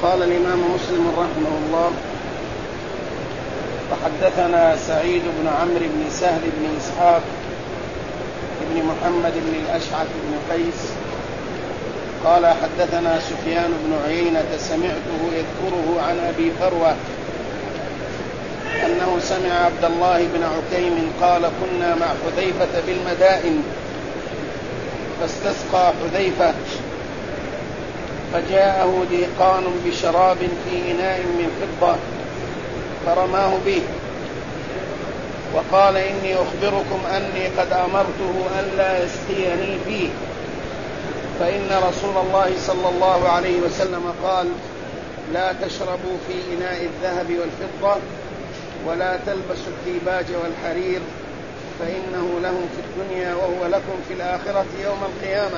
قال الإمام مسلم رحمه الله: وحدثنا سعيد بن عمرو بن سهل بن إسحاق بن محمد بن الأشعث بن قيس قال حدثنا سفيان بن عيينة سمعته يذكره عن أبي فروة أنه سمع عبد الله بن عكيم قال: كنا مع حذيفة بالمدائن فاستسقى حذيفة فجاءه ديقان بشراب في إناء من فضة فرماه به وقال: إني أخبركم أني قد أمرته ألا يسقيني فيه، فإن رسول الله صلى الله عليه وسلم قال: لا تشربوا في إناء الذهب والفضة ولا تلبسوا الديباج والحرير، فإنه لهم في الدنيا وهو لكم في الآخرة يوم القيامة.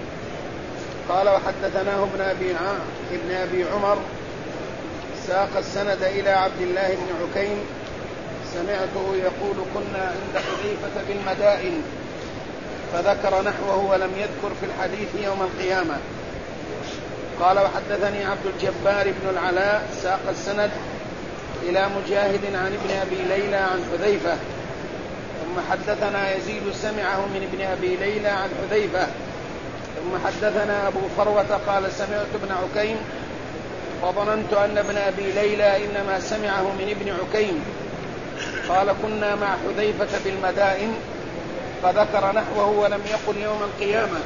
قال: وحدثناه ابن أبي عمر ساق السند إلى عبد الله بن عكيم سمعته يقول: كنا عند حذيفة بالمدائن، فذكر نحوه ولم يذكر في الحديث يوم القيامة. قال: وحدثني عبد الجبار بن العلاء ساق السند إلى مجاهد عن ابن أبي ليلى عن حذيفة، ثم حدثنا يزيد سمعه من ابن أبي ليلى عن حذيفة، ثم حدثنا أبو فروة قال: سمعت ابن عكيم فظننت أن ابن أبي ليلى إنما سمعه من ابن عكيم. قال: كنا مع حذيفة بالمدائن، فذكر نحوه ولم يقل يوم القيامة.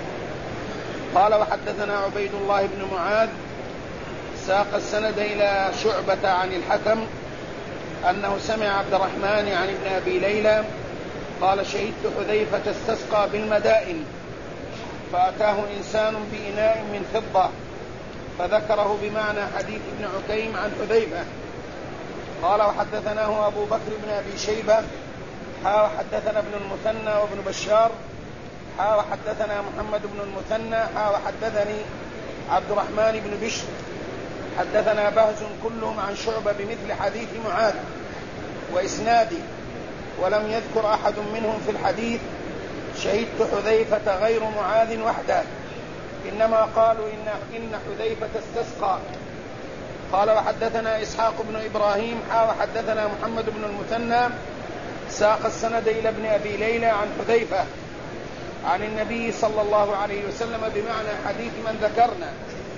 قال: وحدثنا عبيد الله بن معاذ ساق السند إلى شعبة عن الحكم أنه سمع عبد الرحمن عن ابن أبي ليلى قال: شهدت حذيفة استسقى بالمدائن فأتاه إنسان بإناء من فضة، فذكره بمعنى حديث ابن عكيم عن حذيفة. قال: وحدثناه أبو بكر بن أبي شيبة وحدثنا ابن المثنى وابن بشار وحدثنا محمد بن المثنى وحدثني عبد الرحمن بن بشر حدثنا بهز كلهم عن شعبة بمثل حديث معاذ وإسناده، ولم يذكر أحد منهم في الحديث شهدت حذيفة غير معاذ وحده، إنما قالوا إن حذيفة استسقى. قال: وحدثنا إسحاق بن إبراهيم وحدثنا محمد بن المثنى ساق السند إلى ابن أبي ليلى عن حذيفة عن النبي صلى الله عليه وسلم بمعنى حديث من ذكرنا.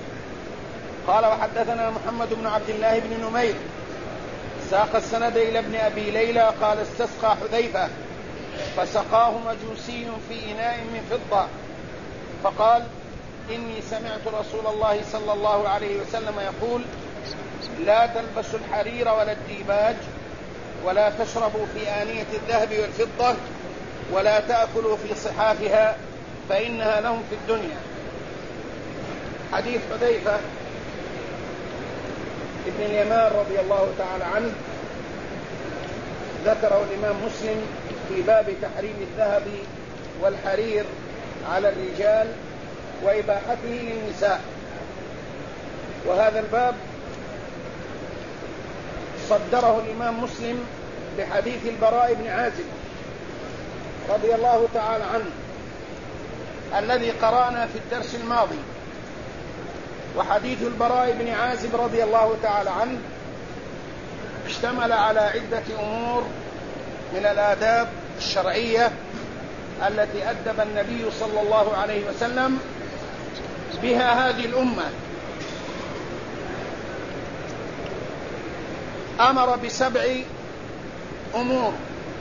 قال: وحدثنا محمد بن عبد الله بن نمير ساق السند إلى ابن أبي ليلى قال: استسقى حذيفة فسقاه مجوسي في إناء من فضة، فقال: إني سمعت رسول الله صلى الله عليه وسلم يقول: لا تلبسوا الحرير ولا الديباج ولا تشربوا في آنية الذهب والفضة ولا تأكلوا في صحافها فإنها لهم في الدنيا. حديث حذيفة ابن اليمان رضي الله تعالى عنه ذكره الإمام مسلم في باب تحريم الذهب والحرير على الرجال وإباحته للنساء، وهذا الباب صدره الإمام مسلم بحديث البراء بن عازب رضي الله تعالى عنه الذي قرأنا في الدرس الماضي. وحديث البراء بن عازب رضي الله تعالى عنه اشتمل على عدة أمور من الآداب الشرعية التي أدب النبي صلى الله عليه وسلم بها هذه الأمة. أمر ب7 أمور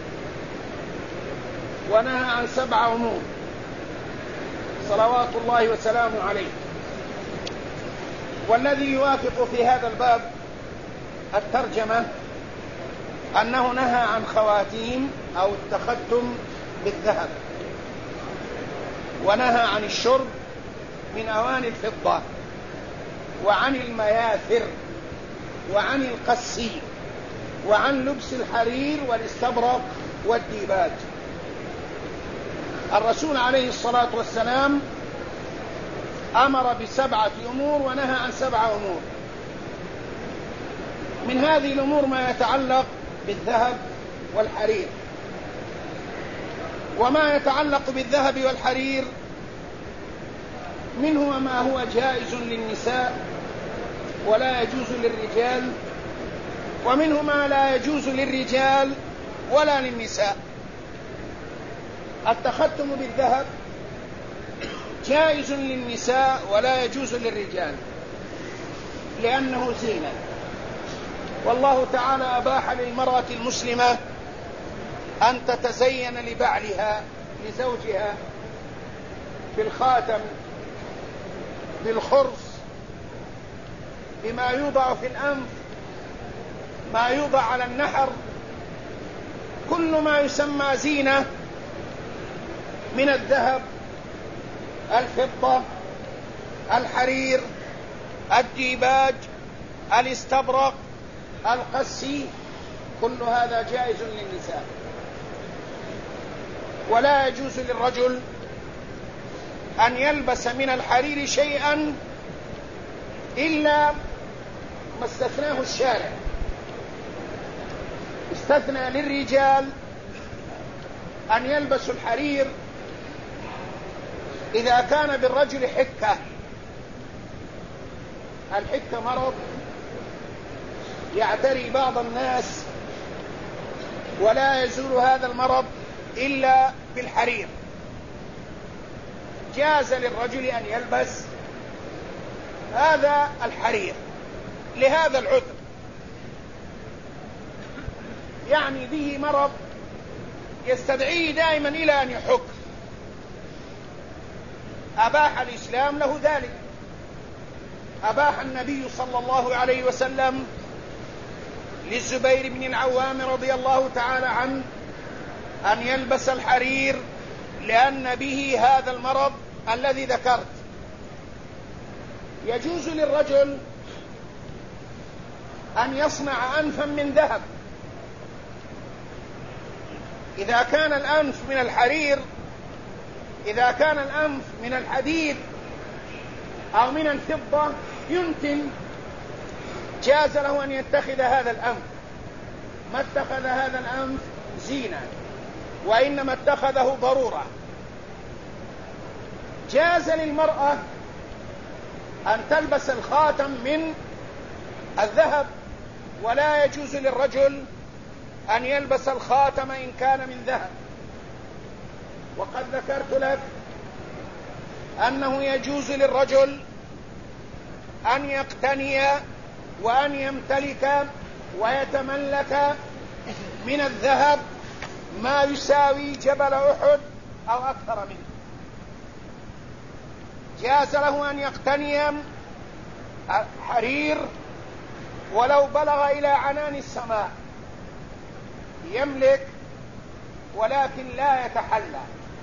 ونهى عن 7 أمور صلوات الله وسلامه عليه. والذي يوافق في هذا الباب الترجمة أنه نهى عن خواتيم أو التختم بالذهب، ونهى عن الشرب من أواني الفضة، وعن المياثر، وعن القسي، وعن لبس الحرير والاستبرق والديباج. الرسول عليه الصلاة والسلام أمر ب7 أمور ونهى عن 7 أمور. من هذه الأمور ما يتعلق بالذهب والحرير. وما يتعلق بالذهب والحرير منه ما هو جائز للنساء ولا يجوز للرجال، ومنه ما لا يجوز للرجال ولا للنساء. التختم بالذهب جائز للنساء ولا يجوز للرجال لأنه زينة، والله تعالى أباح للمرأة المسلمة أن تتزين لبعلها لزوجها بالخاتم، بالخرص، بما يوضع في الأنف، ما يوضع على النحر، كل ما يسمى زينة من الذهب، الفضة، الحرير، الديباج، الاستبرق، القسي، كل هذا جائز للنساء. ولا يجوز للرجل أن يلبس من الحرير شيئا إلا ما استثناه الشارع. استثنى للرجال أن يلبسوا الحرير إذا كان بالرجل حكة. الحكة مرض يعتري بعض الناس ولا يزول هذا المرض إلا بالحرير. جاز للرجل أن يلبس هذا الحرير لهذا العذر، يعني به مرض يستدعيه دائما إلى أن يحك، أباح الإسلام له ذلك. أباح النبي صلى الله عليه وسلم للزبير بن العوام رضي الله تعالى عنه أن يلبس الحرير لأن به هذا المرض الذي ذكرت. يجوز للرجل أن يصنع أنفا من ذهب إذا كان الأنف من الحرير. إذا كان الأنف من الحديد أو من الفضة يمكن، جاز له أن يتخذ هذا الأنف. ما اتخذ هذا الأنف زينة، وإنما اتخذه ضرورة. جاز للمرأة أن تلبس الخاتم من الذهب، ولا يجوز للرجل أن يلبس الخاتم إن كان من ذهب. وقد ذكرت لك أنه يجوز للرجل أن يقتني وأن يمتلك ويتملك من الذهب ما يساوي جبل أحد أو أكثر منه. جاز له أن يقتني حرير ولو بلغ إلى عنان السماء، يملك ولكن لا يتحلى.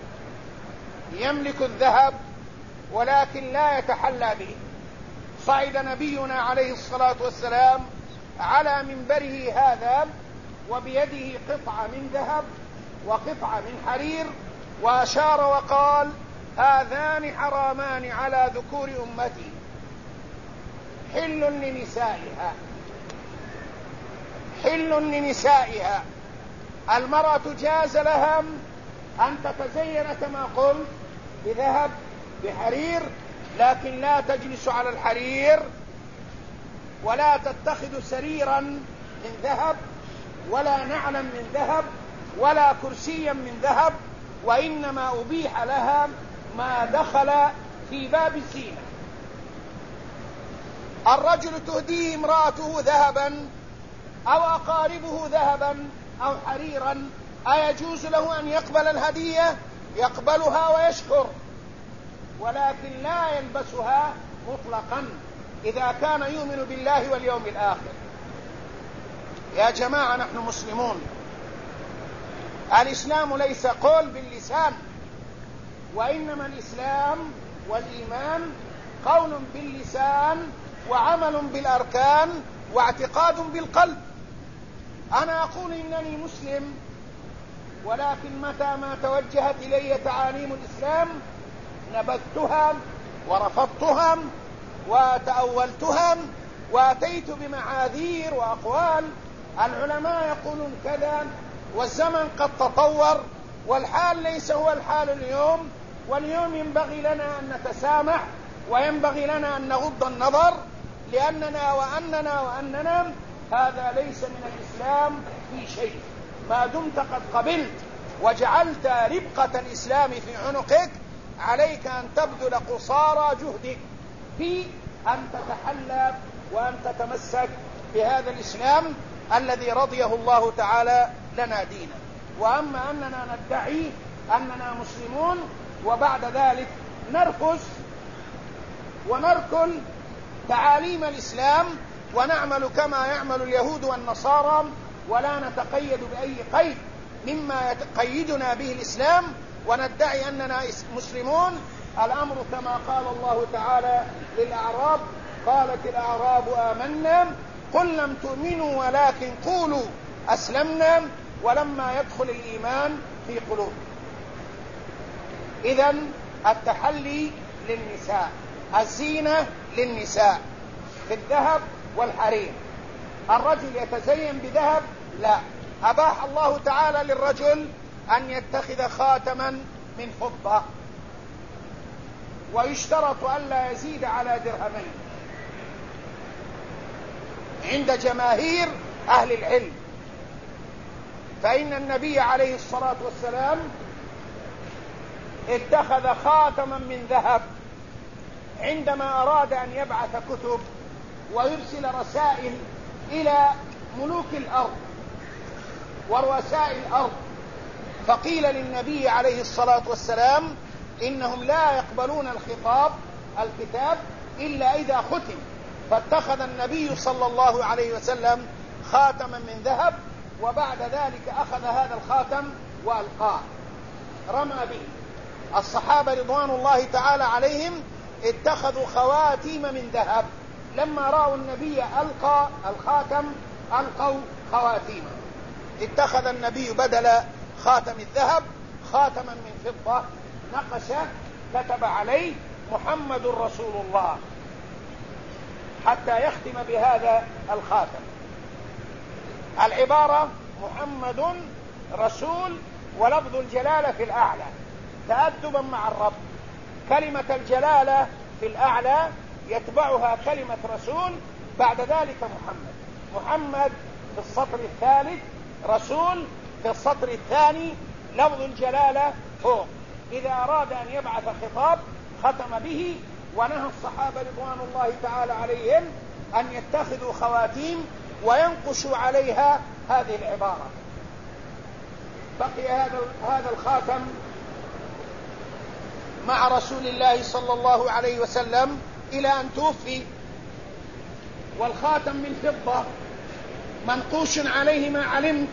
يملك الذهب ولكن لا يتحلى به. صعد نبينا عليه الصلاة والسلام على منبره هذا وبيده قطعة من ذهب وقطعة من حرير، وأشار وقال: هذان حرامان على ذكور أمتي حل لنسائها، حل لنسائها. المرأة جاز لها أن تتزين كما قلت بذهب بحرير، لكن لا تجلس على الحرير، ولا تتخذ سريرا من ذهب، ولا نعلا من ذهب، ولا كرسيا من ذهب، وإنما أبيح لها ما دخل في باب الزينة. الرجل تهديه امرأته ذهبا أو أقاربه ذهبا أو حريرا، أيجوز له أن يقبل الهدية؟ يقبلها ويشكر، ولكن لا يلبسها مطلقا إذا كان يؤمن بالله واليوم الآخر. يا جماعة، نحن مسلمون. الإسلام ليس قول باللسان، وإنما الإسلام والإيمان قول باللسان وعمل بالأركان واعتقاد بالقلب. أنا أقول إنني مسلم، ولكن متى ما توجهت إلي تعاليم الإسلام نبذتها ورفضتها وتأولتها وأتيت بمعاذير وأقوال. العلماء يقولون كذا، والزمن قد تطور، والحال ليس هو الحال اليوم. واليوم ينبغي لنا أن نتسامح، وينبغي لنا أن نغض النظر، لأننا وأننا هذا ليس من الإسلام في شيء. ما دمت قد قبلت وجعلت ربقة الإسلام في عنقك، عليك أن تبذل قصارى جهدك في أن تتحلى وأن تتمسك بهذا الإسلام الذي رضيه الله تعالى لنا دينا. وأما أننا ندعي أننا مسلمون وبعد ذلك نرفض ونركل تعاليم الإسلام ونعمل كما يعمل اليهود والنصارى ولا نتقيد بأي قيد مما يقيدنا به الإسلام وندعي أننا مسلمون، الأمر كما قال الله تعالى للأعراب: قالت الأعراب آمنا قل لم تؤمنوا ولكن قولوا أسلمنا ولما يدخل الإيمان في قلوبكم. إذن التحلي للنساء، الزينة للنساء في الذهب والحرير. الرجل يتزين بذهب؟ لا، أباح الله تعالى للرجل أن يتخذ خاتما من فضة، ويشترط ألا يزيد على درهمين عند جماهير أهل العلم. فإن النبي عليه الصلاة والسلام اتخذ خاتما من ذهب عندما أراد أن يبعث كتب ويرسل رسائل إلى ملوك الأرض ورؤساء الأرض، فقيل للنبي عليه الصلاة والسلام إنهم لا يقبلون الكتاب إلا إذا ختم، فاتخذ النبي صلى الله عليه وسلم خاتما من ذهب، وبعد ذلك أخذ هذا الخاتم وألقاه، رمى به. الصحابة رضوان الله تعالى عليهم اتخذوا خواتيم من ذهب، لما رأوا النبي ألقى الخاتم ألقوا خواتيمه. اتخذ النبي بدل خاتم الذهب خاتما من فضة، نقش كتب عليه محمد رسول الله حتى يختم بهذا الخاتم. العبارة محمد رسول ولفظ الجلالة في الأعلى تأدبا مع الرب. كلمة الجلالة في الأعلى يتبعها كلمة رسول، بعد ذلك محمد في السطر الثالث، رسول في السطر الثاني، لفظ الجلالة فوق. إذا أراد أن يبعث خطاب ختم به. ونهى الصحابة رضوان الله تعالى عليهم أن يتخذوا خواتيم وينقشوا عليها هذه العبارة. بقي هذا الخاتم مع رسول الله صلى الله عليه وسلم إلى أن توفي، والخاتم من فضة منقوش عليه ما علمت.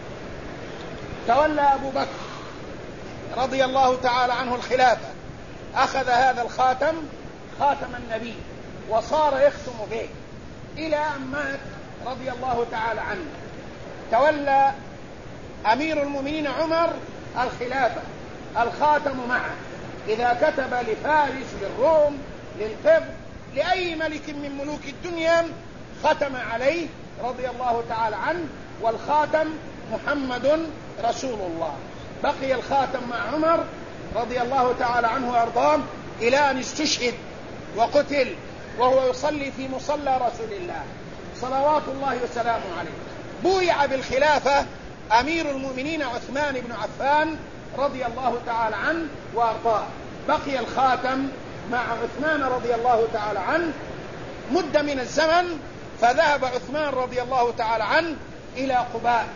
تولى أبو بكر رضي الله تعالى عنه الخلافة، أخذ هذا الخاتم خاتم النبي وصار يختم به إلى أن مات رضي الله تعالى عنه. تولى أمير المؤمنين عمر الخلافة، الخاتم معه، إذا كتب لفارس للروم للقبط لأي ملك من ملوك الدنيا ختم عليه رضي الله تعالى عنه، والخاتم محمد رسول الله. بقي الخاتم مع عمر رضي الله تعالى عنه وأرضاه إلى أن استشهد وقتل وهو يصلي في مصلى رسول الله صلوات الله وسلامه عليه. بويع بالخلافة أمير المؤمنين عثمان بن عفان رضي الله تعالى عنه وأرضاه. بقي الخاتم مع عثمان رضي الله تعالى عنه مدة من الزمن، فذهب عثمان رضي الله تعالى عنه إلى قباء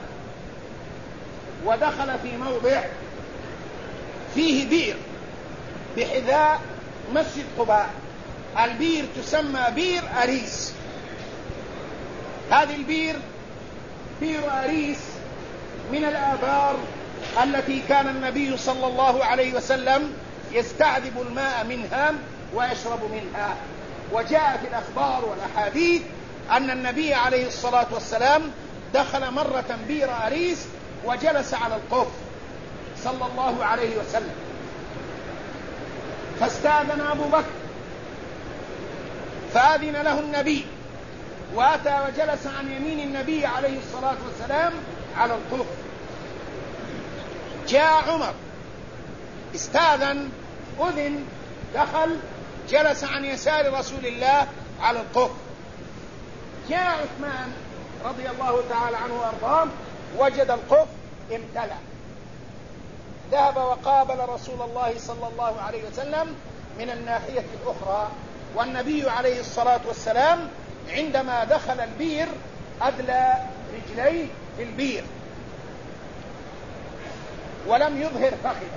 ودخل في موضع فيه بئر بحذاء مسجد قباء. البئر تسمى بئر أريس. هذه البئر بئر أريس من الآبار التي كان النبي صلى الله عليه وسلم يستعذب الماء منها ويشرب منها. وجاء في الأخبار والأحاديث أن النبي عليه الصلاة والسلام دخل مرة بئر أريس وجلس على القف صلى الله عليه وسلم، فاستأذن أبو بكر فأذن له النبي، وأتى وجلس عن يمين النبي عليه الصلاة والسلام على القف. جاء عمر استأذن، أذن، دخل، جلس عن يسار رسول الله على القف. جاء عثمان رضي الله تعالى عنه وأرضاه وجد القف امتلأ، ذهب وقابل رسول الله صلى الله عليه وسلم من الناحية الأخرى، والنبي عليه الصلاة والسلام عندما دخل البير أدلى رجليه في البير ولم يظهر فخذه،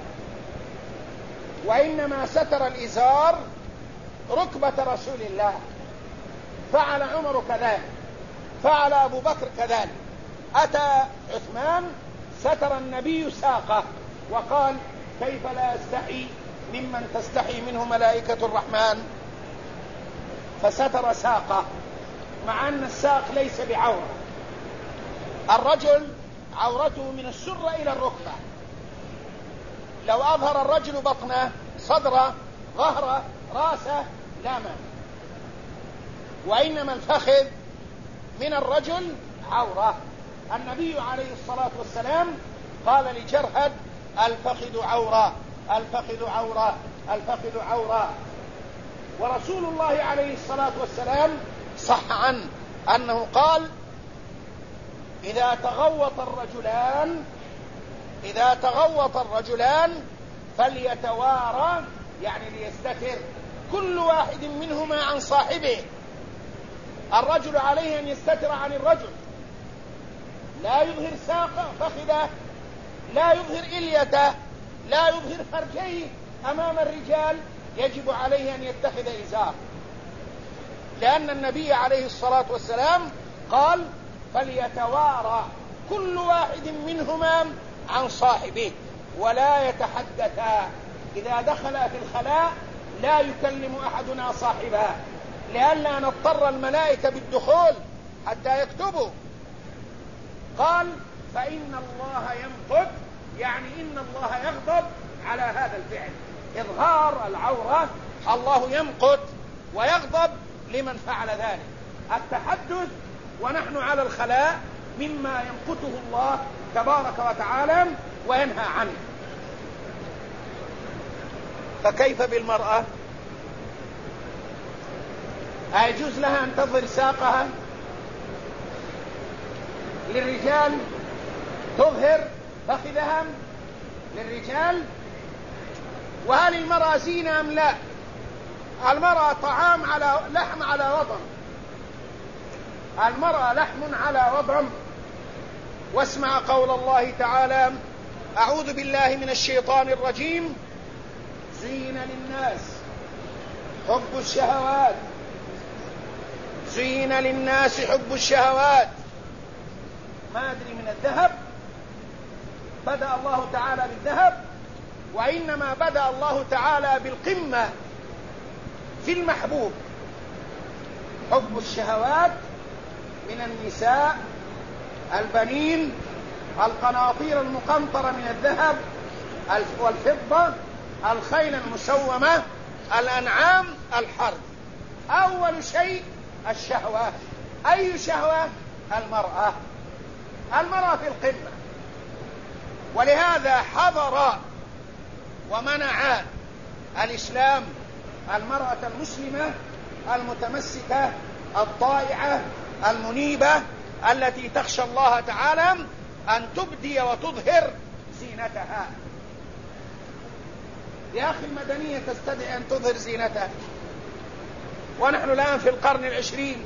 وإنما ستر الإزار ركبة رسول الله. فعل عمر كذلك، فعل أبو بكر كذلك. أتى عثمان ستر النبي ساقه وقال: كيف لا أستحي ممن تستحي منه ملائكة الرحمن؟ فستر ساقه، مع أن الساق ليس بعورة. الرجل عورته من السرة إلى الركبة، لو أظهر الرجل بطنه، صدره، ظهره، راسه لا مانع، وإنما الفخذ من الرجل عورة. النبي عليه الصلاة والسلام قال لجرهد: الفخذ عورة، الفخذ عورة، الفخذ عورة. ورسول الله عليه الصلاة والسلام صح عنه أنه قال: إذا تغوط الرجلان فليتوارى، يعني ليستتر كل واحد منهما عن صاحبه. الرجل عليه أن يستتر عن الرجل، لا يظهر ساقه فخذه، لا يظهر إليته، لا يظهر فرجيه أمام الرجال، يجب عليه أن يتخذ إزار، لأن النبي عليه الصلاة والسلام قال: فليتوارى كل واحد منهما عن صاحبه ولا يتحدثا. إذا دخل في الخلاء لا يكلم أحدنا صاحبه، لئلا نضطر الملائكة بالدخول حتى يكتبوا. قال: فإن الله يمقت، يعني إن الله يغضب على هذا الفعل، إظهار العورة. الله يمقت ويغضب لمن فعل ذلك. التحدث ونحن على الخلاء مما يمقته الله تبارك وتعالى وينهى عنه. فكيف بالمرأة؟ أيجوز لها أن تظهر ساقها؟ للرجال تظهر فخذها للرجال؟ وهل المرأة زينة أم لا؟ المرأة طعام على لحم على وضم، المرأة لحم على وضم. واسمع قول الله تعالى: أعوذ بالله من الشيطان الرجيم: زين للناس حب الشهوات، زين للناس حب الشهوات. ما أدري من الذهب، بدأ الله تعالى بالذهب، وإنما بدأ الله تعالى بالقمة في المحبوب. حب الشهوات من النساء، البنين، القناطير المقنطرة من الذهب والفضة، الخيل المسومة، الأنعام، الحرث. أول شيء الشهوة. أي شهوة؟ المرأة. المرأة في القمة، ولهذا حظر ومنع الإسلام المرأة المسلمة المتمسكة الطائعة المنيبة التي تخشى الله تعالى أن تبدي وتظهر زينتها. يا أخي المدنية تستدعي أن تظهر زينتها، ونحن الآن في القرن العشرين.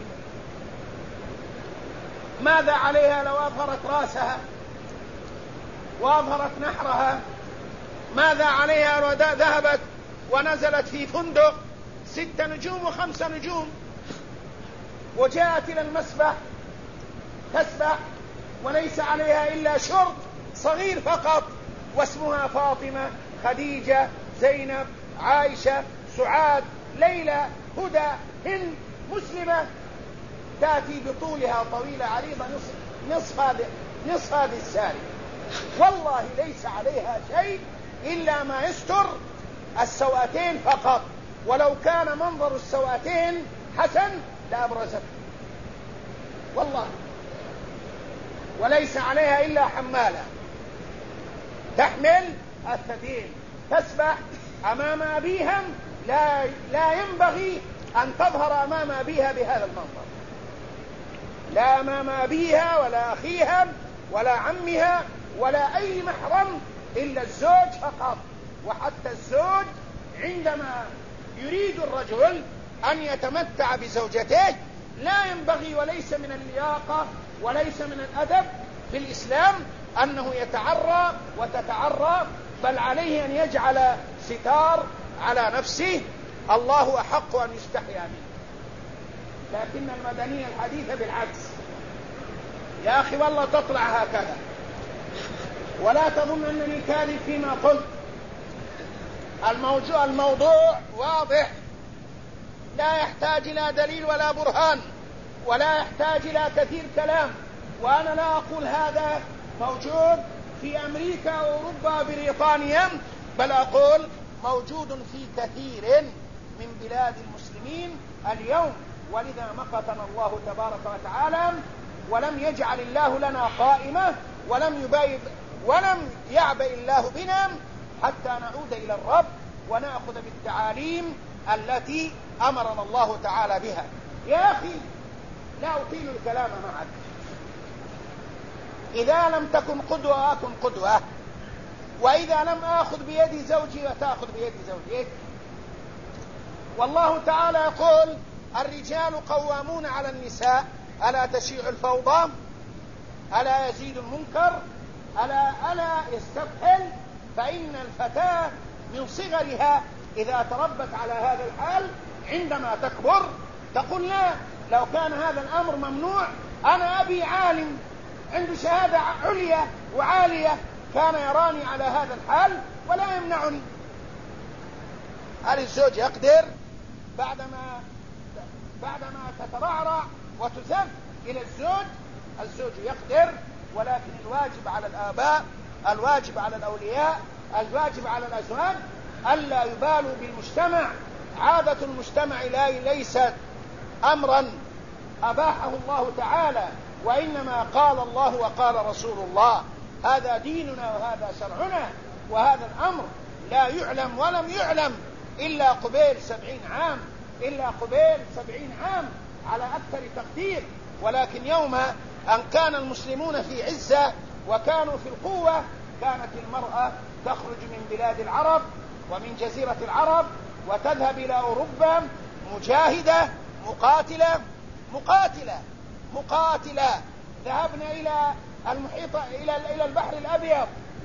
ماذا عليها لو أظهرت رأسها وأظهرت نحرها؟ ماذا عليها لو ذهبت ونزلت في فندق 6 نجوم و5 نجوم وجاءت إلى المسبح تسبح وليس عليها إلا شرط صغير فقط، واسمها فاطمة، خديجة، زينب، عائشة، سعاد، ليلى، هدى، هند، مسلمة، تأتي بطولها طويلة عريضة نصف هذه السارية، والله ليس عليها شيء إلا ما يستر السوأتين فقط، ولو كان منظر السوأتين حسن لأبرزته والله. وليس عليها إلا حمالة تحمل الثديين، تسبح أمام أبيها، لا ينبغي أن تظهر أمام أبيها بهذا المنظر. لا أمام أبيها ولا أخيها ولا عمها ولا أي محرم إلا الزوج فقط. وحتى الزوج عندما يريد الرجل أن يتمتع بزوجته لا ينبغي، وليس من اللياقة وليس من الأدب في الإسلام أنه يتعرى وتتعرى، بل عليه أن يجعل ستار على نفسه. الله أحق أن يستحيا منه. لكن المدنية الحديثة بالعكس. يا أخي والله تطلع هكذا، ولا تظن أنني كاذب فيما قلت. الموضوع واضح، لا يحتاج إلى دليل ولا برهان، ولا يحتاج إلى كثير كلام. وأنا لا أقول هذا موجود في أمريكا أوروبا بريطانيا، بل أقول موجود في كثير من بلاد المسلمين اليوم. ولذا مقتنا الله تبارك وتعالى، ولم يجعل الله لنا قائمة، ولم يعبئ الله بنا حتى نعود إلى الرب ونأخذ بالتعاليم التي أمرنا الله تعالى بها. يا أخي لا أطيل الكلام معك. إذا لم تكن قدوة أكن قدوة، وإذا لم آخذ بيد زوجي وتأخذ بيد زوجك. والله تعالى يقول: الرجال قوامون على النساء، ألا تشيع الفوضى، ألا يزيد المنكر، ألا يستفحل. فإن الفتاة من صغرها إذا تربت على هذا الحال عندما تكبر تقول: لا، لو كان هذا الأمر ممنوع، أنا أبي عالم عنده شهادة عليا وعالية كان يراني على هذا الحال ولا يمنعني. هل الزوج يقدر بعدما تترعرع وتزف إلى الزوج يقدر، ولكن الواجب على الآباء، الواجب على الأولياء، الواجب على الأزواج ألا يبالوا بالمجتمع. عادة المجتمع ليست أمرا أباحه الله تعالى، وإنما قال الله وقال رسول الله. هذا ديننا وهذا شرعنا، وهذا الأمر لا يعلم ولم يعلم إلا قبيل 70 عام، على أكثر تقدير. ولكن يوم أن كان المسلمون في عزة وكانوا في القوة، كانت المرأة تخرج من بلاد العرب ومن جزيرة العرب وتذهب إلى أوروبا مجاهدة مقاتلة. ذهبنا إلى المحيط، إلى البحر الأبيض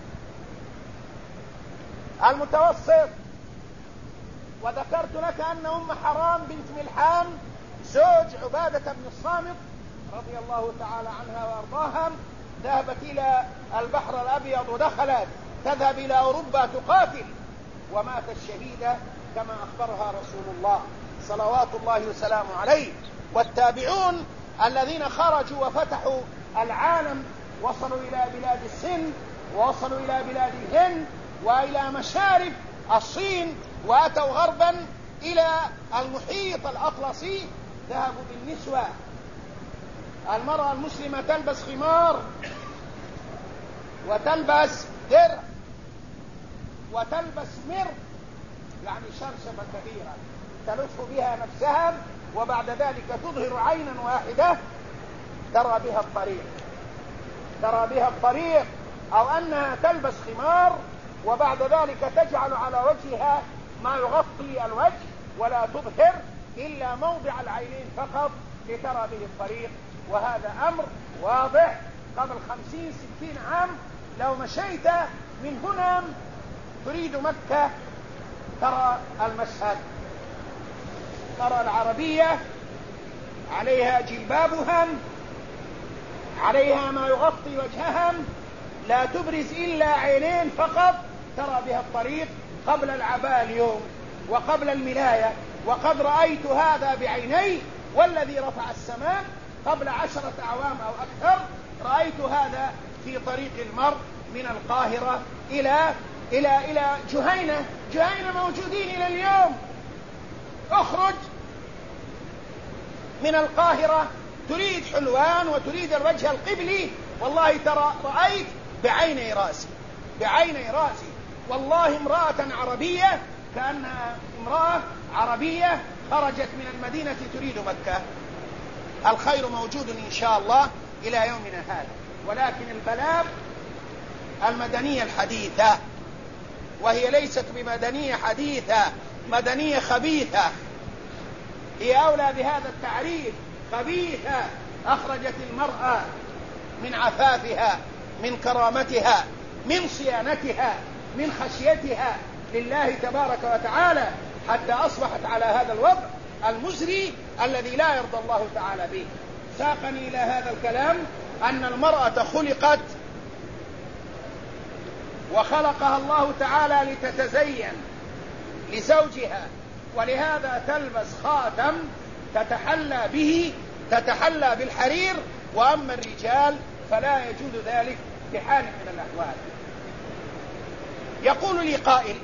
المتوسط، وذكرت لك أن أم حرام بنت ملحان زوج عبادة بن الصامت رضي الله تعالى عنها وأرضاها ذهبت إلى البحر الأبيض ودخلت تذهب إلى أوروبا تقاتل، وماتت شهيدة كما أخبرها رسول الله صلوات الله وسلامه عليه. والتابعون الذين خرجوا وفتحوا العالم وصلوا إلى بلاد السند، ووصلوا إلى بلاد الهند، وإلى مشارف الصين، وأتوا غربا إلى المحيط الأطلسي. ذهبوا بالنسوة. المرأة المسلمة تلبس خمار وتلبس درع وتلبس مر، يعني شرشفة كبيرة تلف بها نفسها، وبعد ذلك تظهر عينا واحدة ترى بها الطريق، أو أنها تلبس خمار وبعد ذلك تجعل على وجهها ما يغطي الوجه ولا تظهر إلا موضع العينين فقط لترى به الطريق. وهذا أمر واضح قبل 50-60 عام. لو مشيت من هنا تريد مكة ترى المشهد، ترى العربية عليها جلبابها، عليها ما يغطي وجهها، لا تبرز إلا عينين فقط ترى بها الطريق قبل العباء اليوم وقبل الملاية. وقد رأيت هذا بعيني، والذي رفع السماء قبل 10 أعوام أو أكثر رأيت هذا في طريق المرء من القاهرة إلى جهينة موجودين إلى اليوم. اخرج من القاهرة تريد حلوان وتريد الوجه القبلي، والله ترى رأيت بعيني رأسي والله امرأة عربية، كأنها امرأة عربية خرجت من المدينة تريد مكة. الخير موجود إن شاء الله إلى يومنا هذا. ولكن البلاغ المدنية الحديثة، وهي ليست بمدنية حديثة، مدنية خبيثة، هي أولى بهذا التعريف، خبيثة، أخرجت المرأة من عفافها، من كرامتها، من صيانتها، من خشيتها لله تبارك وتعالى، حتى أصبحت على هذا الوضع المزري الذي لا يرضى الله تعالى به. ساقني إلى هذا الكلام أن المرأة خلقت وخلقها الله تعالى لتتزين لزوجها، ولهذا تلبس خاتم تتحلى به، تتحلى بالحرير. وأما الرجال فلا يجوز ذلك بحال من الأحوال. يقول لي قائل: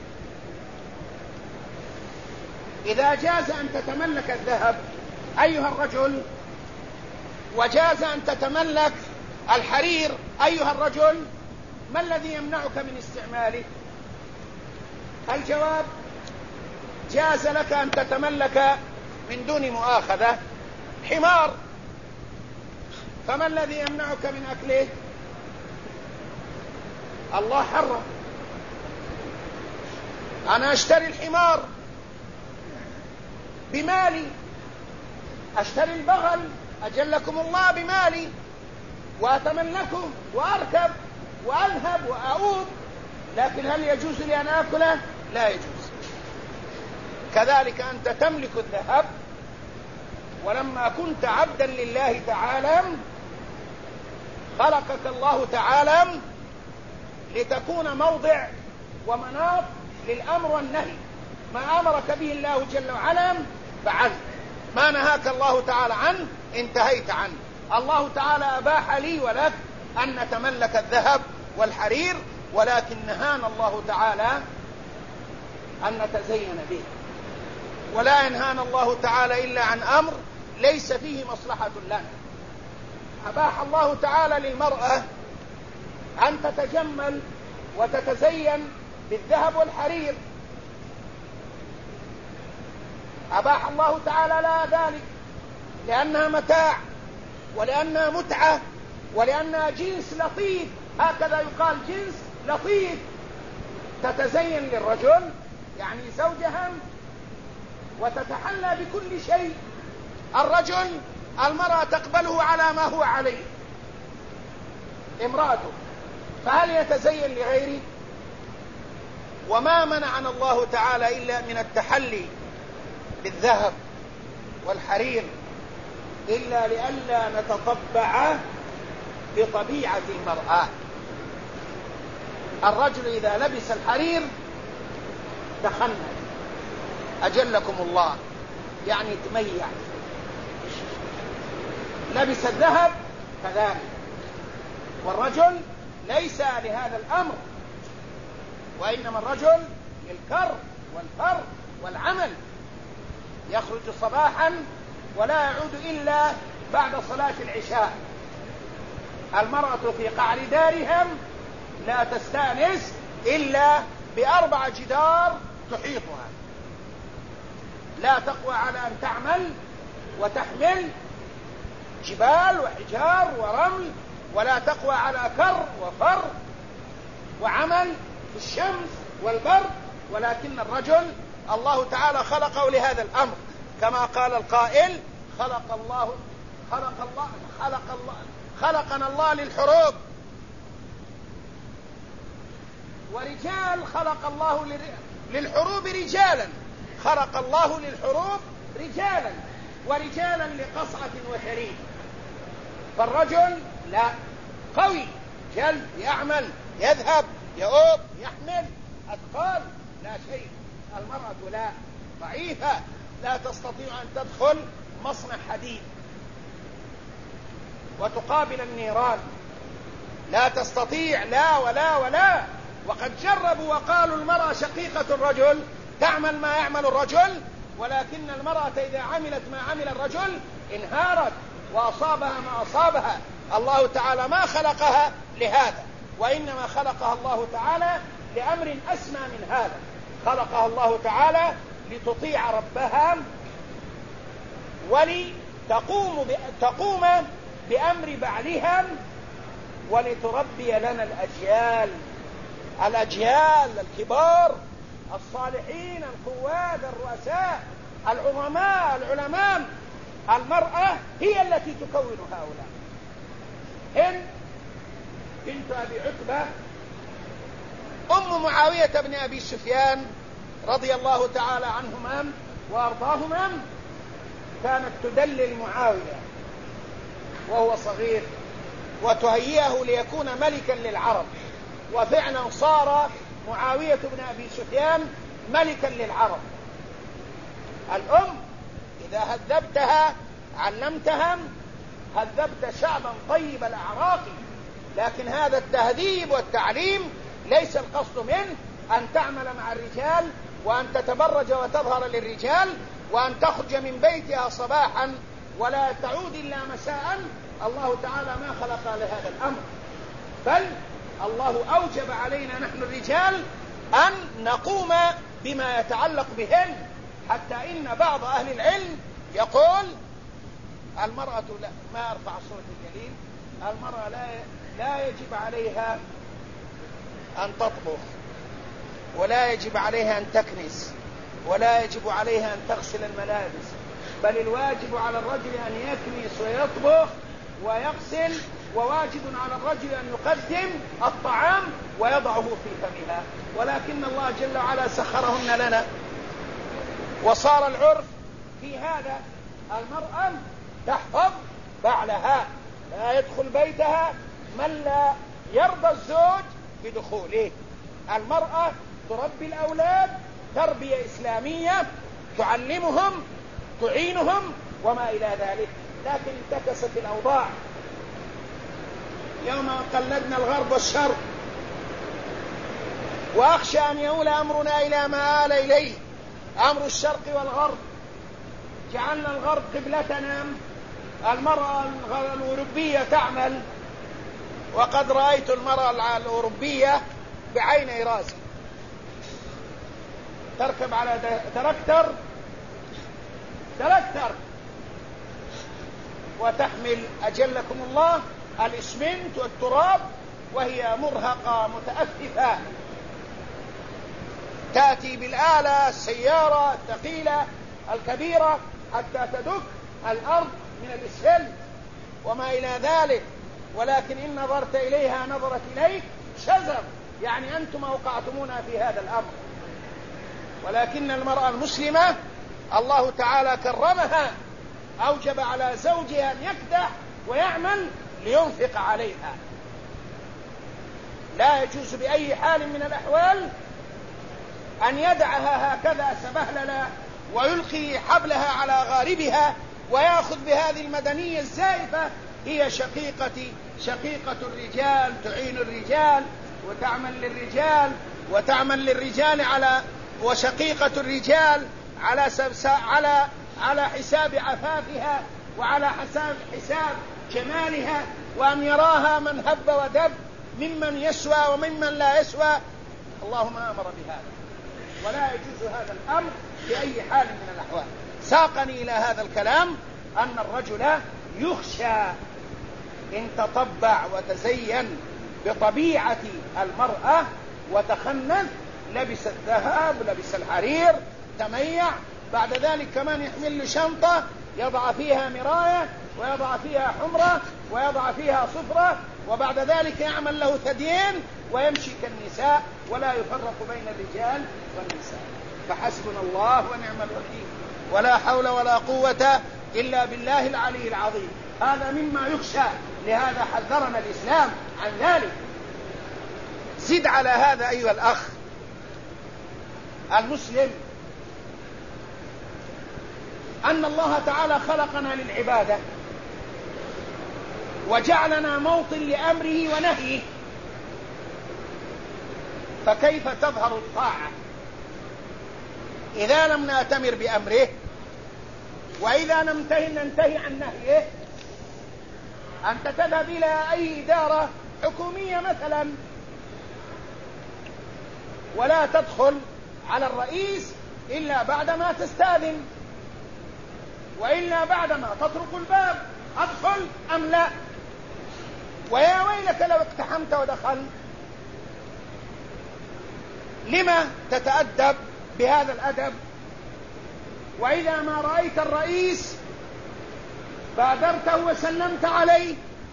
إذا جاز أن تتملك الذهب أيها الرجل، وجاز أن تتملك الحرير أيها الرجل، ما الذي يمنعك من استعماله؟ الجواب: جاز لك أن تتملك من دون مؤاخذة حمار، فما الذي يمنعك من أكله؟ الله حرم. أنا أشتري الحمار بمالي، أشتري البغل أجلكم الله بمالي، وأتملكه وأركب وأذهب وأعود، لكن هل يجوز لي أن أكله؟ لا يجوز. كذلك أنت تملك الذهب، ولما كنت عبدا لله تعالى خلقك الله تعالى لتكون موضع ومناط للأمر والنهي. ما أمرك به الله جل وعلا فعل، ما نهاك الله تعالى عنه انتهيت عنه. الله تعالى أباح لي ولك أن نتملك الذهب والحرير، ولكن نهانا الله تعالى أن نتزين به. ولا ينهانا الله تعالى إلا عن أمر ليس فيه مصلحة لنا. أباح الله تعالى للمرأة أن تتجمل وتتزين بالذهب والحرير، أباح الله تعالى لها ذلك لأنها متاع، ولأنها متعة، ولأنها جنس لطيف، هكذا يقال، جنس لطيف. تتزين للرجل يعني زوجها، وتتحلى بكل شيء. الرجل المرأة تقبله على ما هو عليه، امرأته، فهل يتزين لغيره؟ وما منعنا الله تعالى إلا من التحلي بالذهب والحرير إلا لئلا نتطبع بطبيعة المرأة. الرجل إذا لبس الحرير تخنث أجلكم الله، يعني تميع. لبس الذهب كذلك. والرجل ليس لهذا الأمر، وإنما الرجل للكر والفر والعمل، يخرج صباحا ولا يعود إلا بعد صلاة العشاء. المرأة في قعر دارهم لا تستأنس إلا ب4 جدار تحيطها، لا تقوى على أن تعمل وتحمل جبال وحجار ورمل، ولا تقوى على كر وفر وعمل في الشمس والبرد. ولكن الرجل الله تعالى خلقه لهذا الأمر، كما قال القائل: خلقنا الله للحروب، ورجال خلق الله للحروب رجالا، خلق الله للحروب رجالا، ورجالا لقصعة وثريد. فالرجل لا، قوي، جلد، يعمل، يذهب، يؤوب، يحمل أثقال، لا شيء. المرأة لا، ضعيفة، لا تستطيع أن تدخل مصنع حديد وتقابل النيران، لا تستطيع، لا ولا ولا. وقد جربوا وقالوا المرأة شقيقة الرجل، تعمل ما يعمل الرجل، ولكن المرأة إذا عملت ما عمل الرجل انهارت وأصابها ما أصابها. الله تعالى ما خلقها لهذا، وإنما خلقها الله تعالى لأمر أسمى من هذا. خلقها الله تعالى لتطيع ربها تقوم بأمر بعلها ولتربي لنا الأجيال الكبار الصالحين القواد الرؤساء العلماء. المرأة هي التي تكون هؤلاء. هند بنت أبي عتبة أم معاوية بن أبي سفيان رضي الله تعالى عنهما وأرضاهما كانت تدلل معاوية وهو صغير وتهيئه ليكون ملكا للعرب، وفعلا صار معاوية بن أبي سفيان ملكا للعرب. الأم إذا هذبتها علمتها، هذبت شعبا طيب الأعراق. لكن هذا التهذيب والتعليم ليس القصد منه أن تعمل مع الرجال وأن تتبرج وتظهر للرجال وأن تخرج من بيتها صباحا ولا تعود إلا مساء. الله تعالى ما خلق لهذا الأمر، بل الله أوجب علينا نحن الرجال أن نقوم بما يتعلق بهن، حتى إن بعض أهل العلم يقول المرأة ما أرفع صوت الجليل، المرأة لا يجب عليها أن تطبخ، ولا يجب عليها أن تكنس، ولا يجب عليها أن تغسل الملابس، بل الواجب على الرجل أن يكنس ويطبخ ويغسل، وواجب على الرجل أن يقدم الطعام ويضعه في فمها. ولكن الله جل وعلا سخرهن لنا، وصار العرف في هذا المرأة تحفظ بعلها، لا يدخل بيتها من لا يرضى الزوج بدخوله. المرأة تربي الأولاد تربية إسلامية، تعلمهم تعينهم وما إلى ذلك. لكن انتكست الأوضاع يوم قلدنا الغرب والشرق، وأخشى أن يؤول أمرنا إلى ما آل إليه أمر الشرق والغرب. جعلنا الغرب قبلتنا، المرأة الأوروبية تعمل، وقد رأيت المرأة الأوروبية بعيني راسي تركب على تراكتر وتحمل أجلكم الله الإسمنت والتراب، وهي مرهقة متأففة، تأتي بالآلة السيارة الثقيلة الكبيرة حتى تدك الأرض من الإسفلت وما إلى ذلك. ولكن إن نظرت إليها نظرت إليك شزر، يعني أنتم أوقعتمونا في هذا الأمر. ولكن المرأة المسلمة الله تعالى كرمها، أوجب على زوجها أن يكدح ويعمل لينفق عليها. لا يجوز بأي حال من الأحوال أن يدعها هكذا سبهللة ويلقي حبلها على غاربها ويأخذ بهذه المدنية الزائفة. هي شقيقة الرجال، تعين الرجال وتعمل للرجال على، وشقيقة الرجال على حساب عفافها وعلى حساب جمالها، وأن يراها من هب ودب ممن يسوى وممن لا يسوى. الله ما أمر بهذا، ولا يجوز هذا الأمر بأي حال من الأحوال. ساقني إلى هذا الكلام أن الرجل يخشى إن تطبع وتزين بطبيعة المرأة وتخنث، لبس الذهب لبس الحرير تميع، بعد ذلك كمان يحمل له شنطة يضع فيها مراية ويضع فيها حمرة ويضع فيها صفرة، وبعد ذلك يعمل له ثديين ويمشي كالنساء ولا يفرق بين الرجال والنساء. فحسبنا الله ونعم الوكيل، ولا حول ولا قوة إلا بالله العلي العظيم. هذا مما يخشى، لهذا حذرنا الإسلام عن ذلك. زد على هذا أيها الأخ المسلم أن الله تعالى خلقنا للعبادة وجعلنا موطن لأمره ونهيه، فكيف تظهر الطاعة إذا لم نأتمر بأمره، وإذا ننتهي عن نهيه؟ أنت تذهب إلى أي إدارة حكومية مثلا ولا تدخل على الرئيس إلا بعدما تستأذن، وإلا بعدما تطرق الباب أدخل أم لا؟ ويا ويلك لو اقتحمت ودخلت. لما تتأدب بهذا الأدب؟ وإذا ما رأيت الرئيس بادرته وسلمت عليه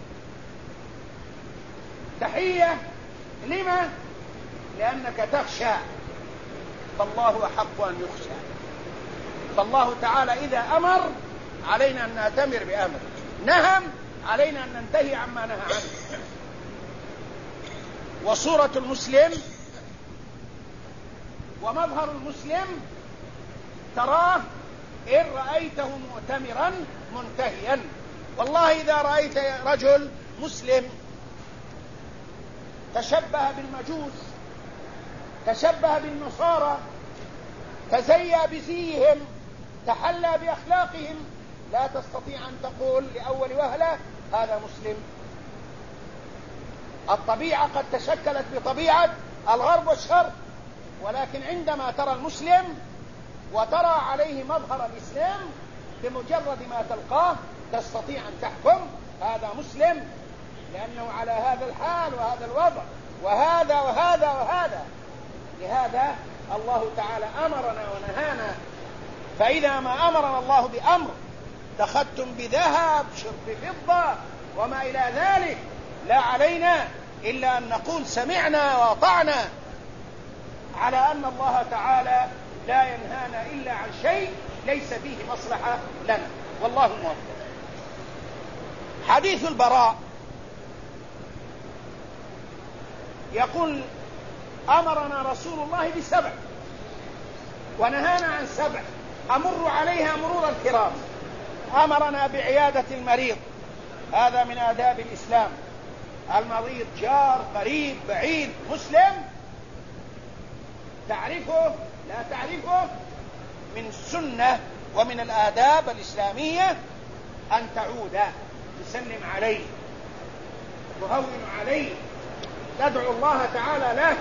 تحية. لما؟ لأنك تخشى، فالله أحق أن يخشى. فالله تعالى إذا أمر علينا أن نأتمر بأمر، نهى علينا أن ننتهي عما نهى عنه. وصورة المسلم ومظهر المسلم تراه إن رأيته مؤتمرا منتهيا. والله إذا رأيت رجل مسلم تشبه بالمجوس، تشبه بالنصارى، تزيى بزيهم، تحلى بأخلاقهم، لا تستطيع أن تقول لأول وهلة هذا مسلم. الطبيعة قد تشكلت بطبيعة الغرب والشرق، ولكن عندما ترى المسلم وترى عليه مظهر الإسلام بمجرد ما تلقاه تستطيع أن تحكم هذا مسلم، لأنه على هذا الحال وهذا الوضع وهذا وهذا وهذا. لهذا الله تعالى أمرنا ونهانا. فإذا ما أمرنا الله بأمر دخلتم بذهب شرب فضة وما إلى ذلك، لا علينا إلا أن نقول سمعنا وأطعنا، على أن الله تعالى لا ينهانا إلا عن شيء ليس فيه مصلحة لنا، والله موفق. حديث البراء يقول أمرنا رسول الله ب7 ونهانا عن 7 أمر عليها مرور الكرام. أمرنا بعيادة المريض، هذا من آداب الإسلام. المريض جار قريب بعيد مسلم، تعرفه لا تعرفه، من السنة ومن الآداب الإسلامية أن تعود تسلم عليه، تهون عليه، تدعو الله تعالى له.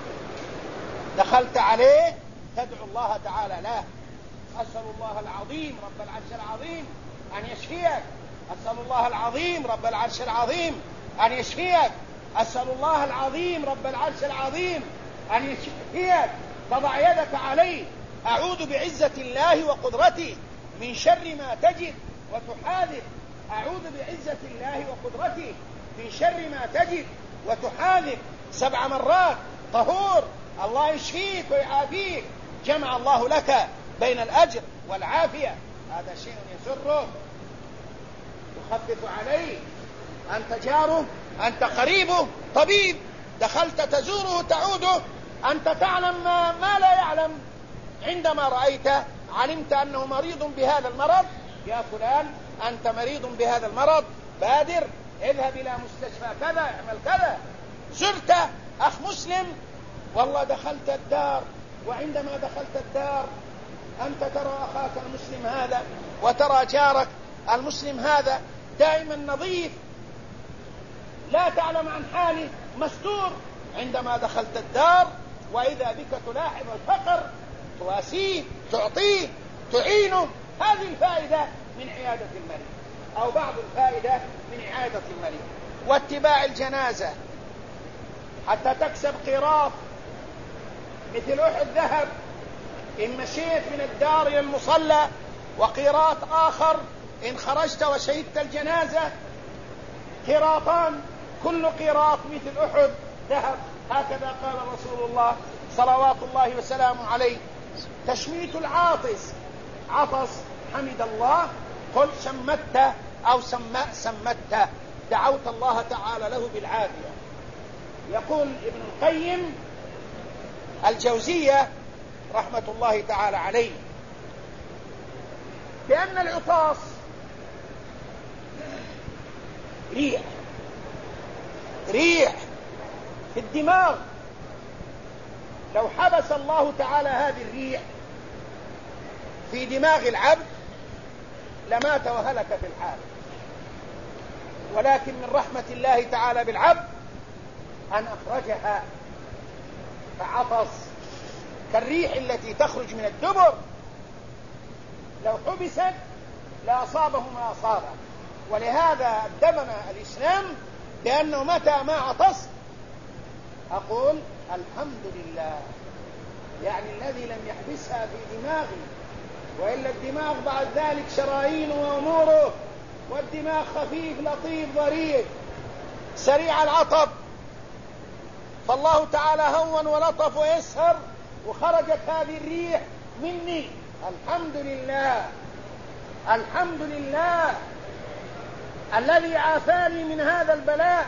دخلت عليه تدعو الله تعالى له، أسأل الله العظيم رب العرش العظيم أن يشفيك، أسأل الله العظيم رب العرش العظيم أن يشفيك، أسأل الله العظيم رب العرش العظيم أن يشفيك. تضع يدك عليه، أعوذ بعزة الله وقدرته من شر ما تجد وتحاذر، أعوذ بعزة الله وقدرته من شر ما تجد وتحاذر 7 مرات، طهور، الله يشفيك ويعافيك، جمع الله لك بين الأجر والعافية. هذا شيء يسره، يخفف عليه. أنت جاره، أنت قريبه، طبيب، دخلت تزوره تعوده، أنت تعلم ما لا يعلم. عندما رأيت علمت أنه مريض بهذا المرض، يا فلان أنت مريض بهذا المرض، بادر اذهب إلى مستشفى كذا، اعمل كذا. زرت أخ مسلم، والله دخلت الدار، وعندما دخلت الدار أنت ترى أخاك المسلم هذا وترى جارك المسلم هذا دائما نظيف، لا تعلم عن حاله، مستور. عندما دخلت الدار وإذا بك تلاحظ الفقر، تواسيه، تعطيه، تعينه. هذه الفائدة من عيادة المريض، أو بعض الفائدة من عيادة المريض. واتباع الجنازة حتى تكسب قيراط مثل أحد ذهب إن مشيت من الدار إلى المصلى، وقيراط آخر إن خرجت وشهدت الجنازة. قيراطان، كل قيراط مثل أحد ذهب. هكذا قال رسول الله صلوات الله وسلامه عليه. تشميت العاطس، عطس حمد الله، قل شمت أو سمت، دعوت الله تعالى له بالعافية. يقول ابن القيم الجوزية رحمة الله تعالى عليه بأن العطاس ريح في الدماغ، لو حبس الله تعالى هذه الريح في دماغ العبد لمات وهلك في الحال. ولكن من رحمة الله تعالى بالعبد أن أخرجها، فعطس كالريح التي تخرج من الدبر، لو حبست لأصابه ما أصابه. ولهذا أدبنا الإسلام بأنه متى ما عطست أقول الحمد لله، يعني الذي لم يحبسها في دماغي، وإلا الدماغ بعد ذلك شرايين وأموره، والدماغ خفيف لطيف ظريف سريع العطب، فالله تعالى هون ولطف ويسهر وخرجت هذه الريح مني. الحمد لله، الحمد لله الذي عافاني من هذا البلاء.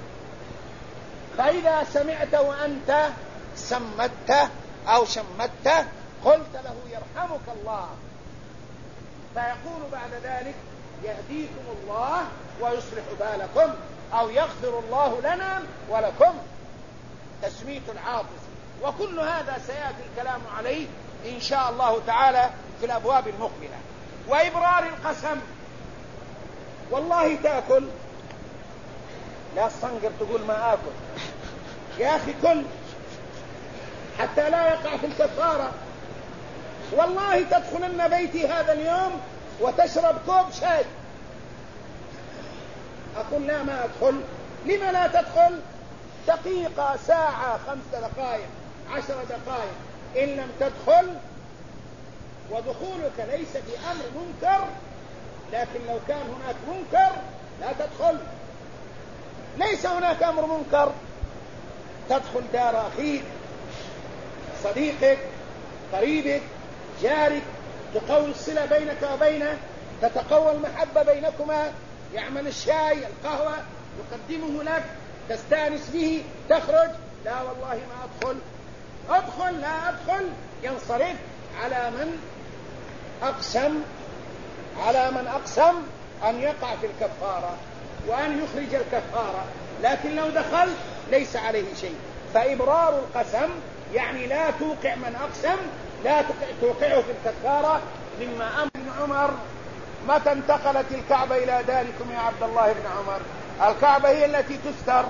فإذا سمعت وأنت سمته أو شمته قلت له يرحمك الله، فيقول بعد ذلك يهديكم الله ويصلح بالكم، أو يغفر الله لنا ولكم، تسمية العاطف. وكل هذا سيأتي الكلام عليه إن شاء الله تعالى في الأبواب المقبلة. وإبرار القسم، والله تأكل، لا تصنقر تقول ما آكل، يا أخي كل حتى لا يقع في الكفارة. والله تدخلن بيتي هذا اليوم وتشرب كوب شاي، أقول لا ما أدخل. لما لا تدخل؟ دقيقة، ساعة، 5 دقائق، 10 دقائق، إن لم تدخل. ودخولك ليس بأمر منكر، لكن لو كان هناك منكر لا تدخل. ليس هناك أمر منكر، تدخل دار أخيك، صديقك، قريبك، جارك، تقوي الصلة بينك وبينه، تتقوى المحبة بينكما، يعمل الشاي القهوة يقدمه لك، تستانس به، تخرج. لا والله ما أدخل. أدخل لا أدخل، ينصرف على من أقسم أن يقع في الكفارة وأن يخرج الكفارة. لكن لو دخل ليس عليه شيء. فإبرار القسم يعني لا توقع من أقسم، لا توقعه في الكفارة. مما أمر ابن عمر متى انتقلت الكعبة إلى داركم يا عبد الله بن عمر؟ الكعبة هي التي تستر،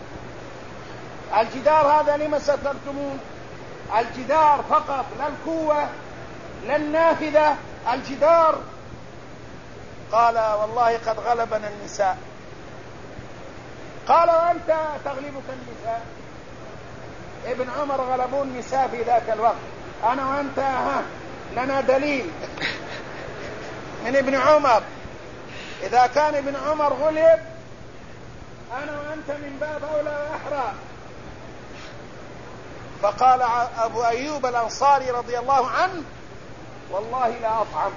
الجدار هذا لما سترتموه؟ الجدار فقط، لا القوة لا النافذة، الجدار. قال والله قد غلبنا النساء. قال وأنت تغلبك النساء؟ ابن عمر غلبوا النساء في ذاك الوقت، أنا وأنت لنا دليل من ابن عمر. إذا كان ابن عمر غلب أنا وأنت من باب أولى وأحرى. فقال أبو أيوب الأنصاري رضي الله عنه والله لا أطعم.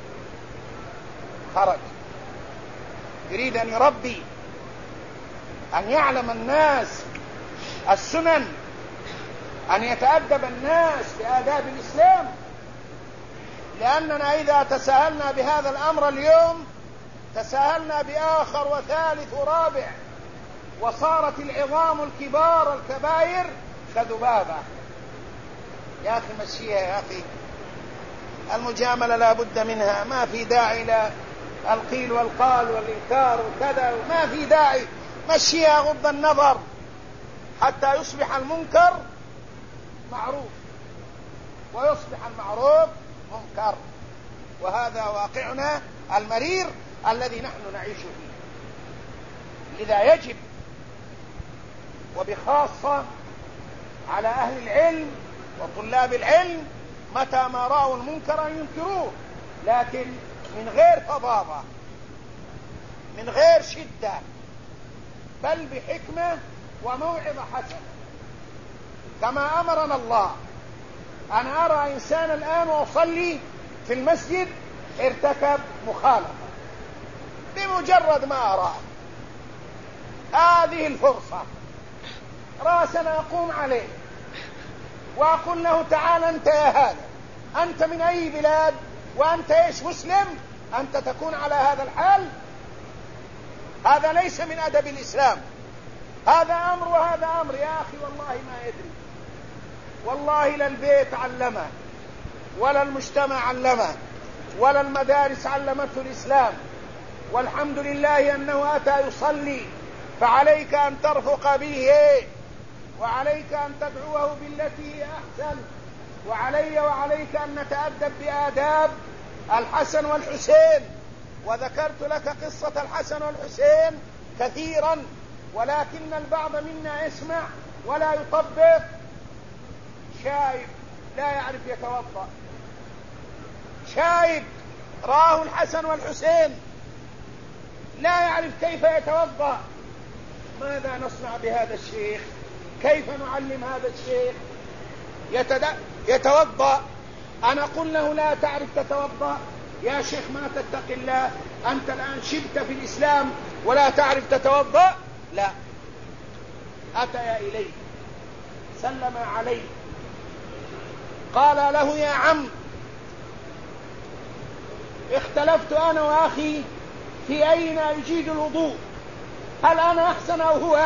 خرج يريد أن يربي، أن يعلم الناس السنن، أن يتأدب الناس بآداب الإسلام. لأننا إذا تساهلنا بهذا الأمر اليوم تساهلنا بآخر وثالث ورابع، وصارت العظام الكبار الكبائر كذبابة. يا أخي مشيها يا أخي، المجاملة لا بد منها، ما في داعي إلى القيل والقال والإنكار وكذا، ما في داعي. مشيها غض النظر حتى يصبح المنكر معروف ويصبح المعروف منكر. وهذا واقعنا المرير الذي نحن نعيش فيه. لذا يجب وبخاصة على أهل العلم وطلاب العلم متى ما رأوا المنكر أن ينكروه، لكن من غير فظاظة، من غير شدة، بل بحكمة وموعظة حسنة، كما أمرنا الله. أنا أرى إنسان الآن وأصلي في المسجد ارتكب مخالفة، بمجرد ما أراه هذه الفرصة راسنا أقوم عليه وأقول له تعال أنت يا هذا، أنت من أي بلاد وأنت إيش مسلم أنت تكون على هذا الحال؟ هذا ليس من أدب الإسلام، هذا أمر وهذا أمر. يا أخي والله ما يدري، والله لا البيت علمه ولا المجتمع علمه ولا المدارس علمته الإسلام. والحمد لله أنه أتى يصلي، فعليك أن ترفق به، وعليك أن تدعوه بالتي هي أحسن، وعلي وعليك أن نتأدب بآداب الحسن والحسين وذكرت لك قصة الحسن والحسين كثيرا، ولكن البعض منا يسمع ولا يطبق. شايب لا يعرف يتوضأ، شايب راه الحسن والحسين لا يعرف كيف يتوضأ. ماذا نصنع بهذا الشيخ؟ كيف نعلم هذا الشيخ يتوضأ؟ أنا أقول له لا تعرف تتوضأ؟ يا شيخ ما تتق الله، أنت الآن شبت في الإسلام ولا تعرف تتوضأ؟ لا. أتى إلي سلم علي قال له يا عم اختلفت أنا وأخي في أين يجيد الوضوء، هل أنا أحسن أو هو؟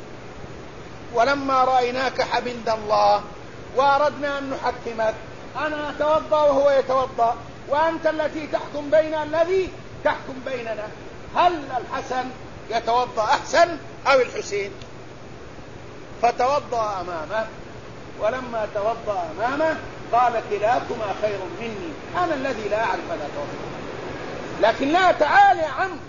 ولما رأيناك حبند الله وأردنا أن نحكمك، أنا أتوضأ وهو يتوضأ، وأنت التي تحكم الذي تحكم بيننا، هل الحسن يتوضأ أحسن أو الحسين؟ فتوضأ أمامه، ولما توضأ أمامه قال كلاكما خير مني، أنا الذي لا أعرف أن أتوضأ. لكن لا، تعال يا عم،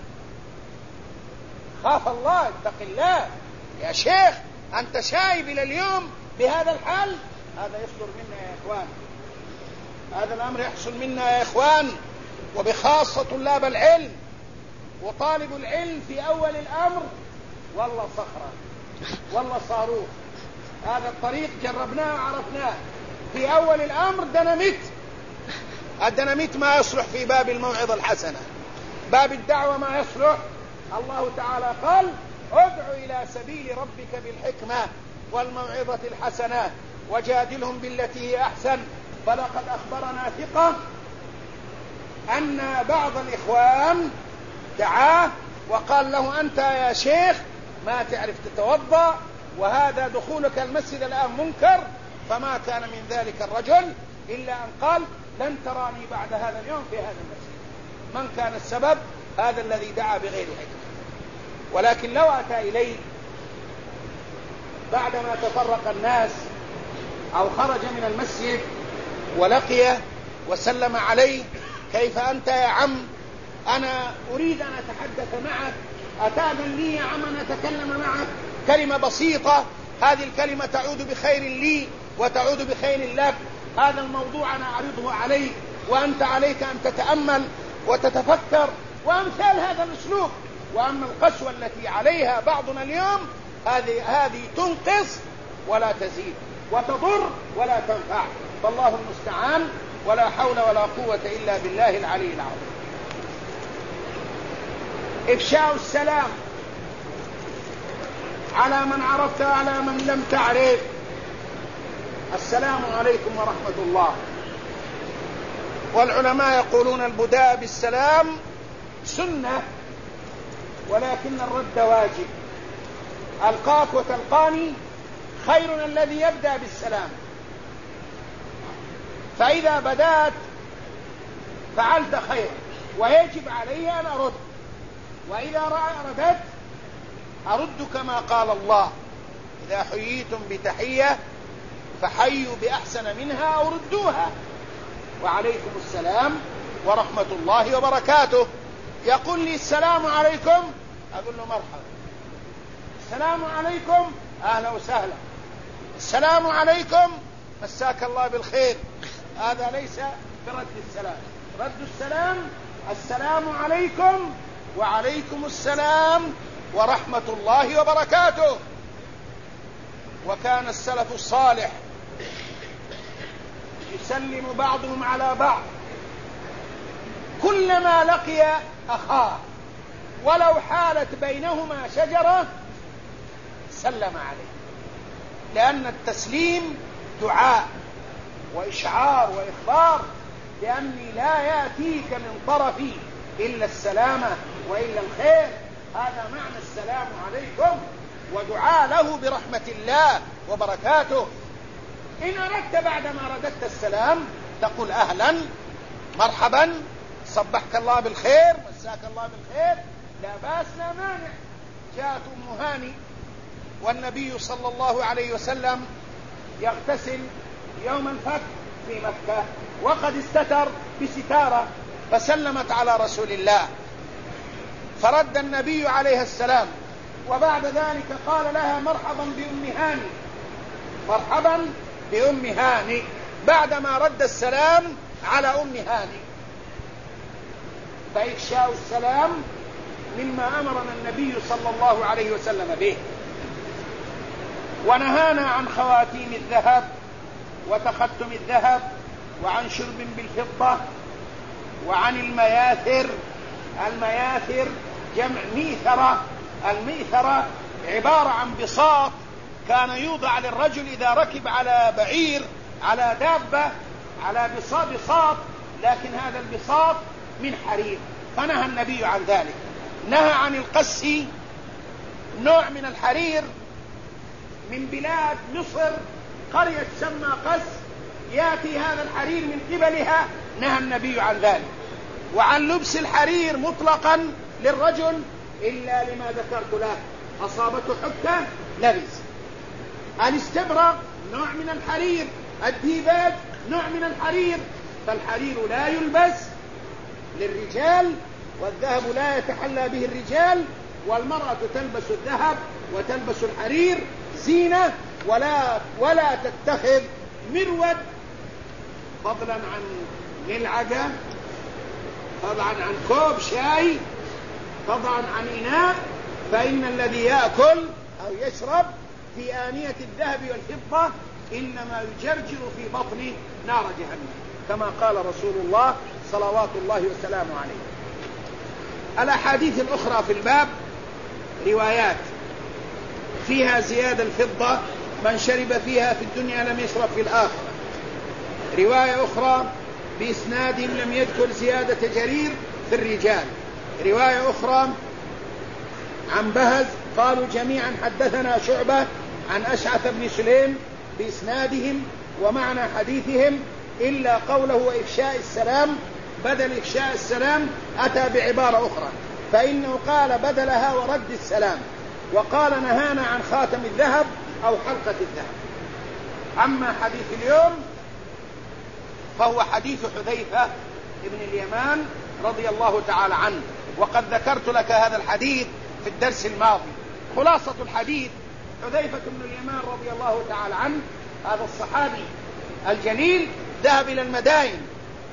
خاف الله، اتق الله يا شيخ، أنت شايب إلى اليوم بهذا الحال. هذا يصدر منا يا إخوان، هذا الأمر يحصل منا يا إخوان، وبخاصة طلاب العلم. وطالب العلم في أول الأمر والله صخرة والله صاروخ، هذا الطريق جربناه وعرفناه. في أول الأمر ديناميت، الديناميت ما يصلح في باب الموعظة الحسنة، باب الدعوة ما يصلح. الله تعالى قال ادع إلى سبيل ربك بالحكمة والموعظة الحسنة وجادلهم بالتي هي أحسن. فلقد أخبرنا ثقة أن بعض الإخوان دعاه وقال له أنت يا شيخ ما تعرف تتوضأ، وهذا دخولك المسجد الآن منكر. فما كان من ذلك الرجل إلا أن قال لن تراني بعد هذا اليوم في هذا المسجد. من كان السبب؟ هذا الذي دعا بغير حكمة. ولكن لو أتى إليه بعدما تفرق الناس أو خرج من المسجد ولقيه وسلم عليه، كيف أنت يا عم؟ أنا أريد أن أتحدث معك، أتأذن لي يا عم أن أتكلم معك؟ كلمة بسيطة، هذه الكلمة تعود بخير لي وتعود بخير لك. هذا الموضوع أنا أعرضه عليك، وأنت عليك أن تتأمل وتتفكر، وأمثال هذا الأسلوب. وأما القسوة التي عليها بعضنا اليوم هذه تنقص ولا تزيد، وتضر ولا تنفع. فالله المستعان، ولا حول ولا قوة إلا بالله العلي العظيم. إفشاء السلام على من عرفت وعلى من لم تعرف. السلام عليكم ورحمة الله. والعلماء يقولون البداء بالسلام سنة، ولكن الرد واجب. ألقاك وتلقاني خير الذي يبدأ بالسلام، فإذا بدأت فعلت خير، ويجب علي أن أرد. وإذا رددت أرد كما قال الله إذا حييتم بتحية فحيوا بأحسن منها أو ردوها. وعليكم السلام ورحمة الله وبركاته. يقول لي السلام عليكم، أقول له مرحبا. السلام عليكم، أهلا وسهلا. السلام عليكم، مساك الله بالخير. هذا ليس برد السلام. رد السلام السلام عليكم وعليكم السلام ورحمة الله وبركاته. وكان السلف الصالح يسلم بعضهم على بعض كلما لقي أخاه، ولو حالت بينهما شجرة سلم عليه، لأن التسليم دعاء وإشعار وإخبار بأني لا يأتيك من طرفي إلا السلامة وإلا الخير. هذا معنى السلام عليكم، ودعاء له برحمة الله وبركاته. إن أردت بعدما رددت السلام تقول أهلا مرحبا صبحك الله بالخير مساك الله بالخير، لا بأس لا مانع. جاءت أم هاني والنبي صلى الله عليه وسلم يغتسل يوم الفتح في مكة، وقد استتر بستارة، فسلمت على رسول الله فرد النبي عليه السلام، وبعد ذلك قال لها مرحبا بأم هاني، مرحبا بأم هاني، بعدما رد السلام على أم هاني. فإفشاء السلام مما أمرنا النبي صلى الله عليه وسلم به. ونهانا عن خواتيم الذهب وتختم الذهب، وعن شرب بالفضة، وعن المياثر. المياثر جمع ميثرة. الميثرة عبارة عن بساط كان يوضع للرجل إذا ركب على بعير، على دابة، على بساط، لكن هذا البساط من حرير، فنهى النبي عن ذلك. نهى عن القس، نوع من الحرير من بلاد مصر، قرية تسمى قس، يأتي هذا الحرير من قبلها، نهى النبي عن ذلك. وعن لبس الحرير مطلقا للرجل إلا لما ذكرت له، أصابته حكة لبس. الاستبرق نوع من الحرير، الديباج نوع من الحرير، فالحرير لا يلبس للرجال، والذهب لا يتحلى به الرجال، والمرأة تلبس الذهب وتلبس الحرير زينة، ولا تتخذ مرود، فضلا عن ملعقة، فضلا عن كوب شاي، فضلا عن إناء، فإن الذي يأكل أو يشرب في آنية الذهب والفضة إنما يجرجر في بطن نار جهنم، كما قال رسول الله صلوات الله وسلامه عليه. الأحاديث الأخرى في الباب روايات فيها زيادة الفضة، من شرب فيها في الدنيا لم يشرب في الآخرة. رواية أخرى بإسناد لم يذكر زيادة جرير في الرجال. رواية أخرى عن بهز قالوا جميعا حدثنا شعبة عن أشعث بن سليم بإسنادهم ومعنى حديثهم، إلا قوله وإفشاء السلام، بدل إفشاء السلام أتى بعبارة أخرى، فإنه قال بدلها ورد السلام، وقال نهانا عن خاتم الذهب أو حلقة الذهب. أما حديث اليوم فهو حديث حذيفة ابن اليمان رضي الله تعالى عنه، وقد ذكرت لك هذا الحديث في الدرس الماضي. خلاصة الحديث: حذيفة بن اليمان رضي الله تعالى عنه، هذا الصحابي الجليل، ذهب إلى المدائن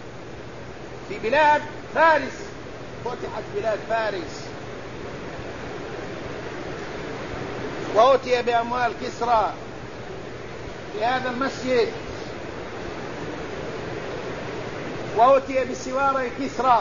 في بلاد فارس، فتحت بلاد فارس، وأتي بأموال كسرى في هذا المسجد، وأتي بسوار كسرى،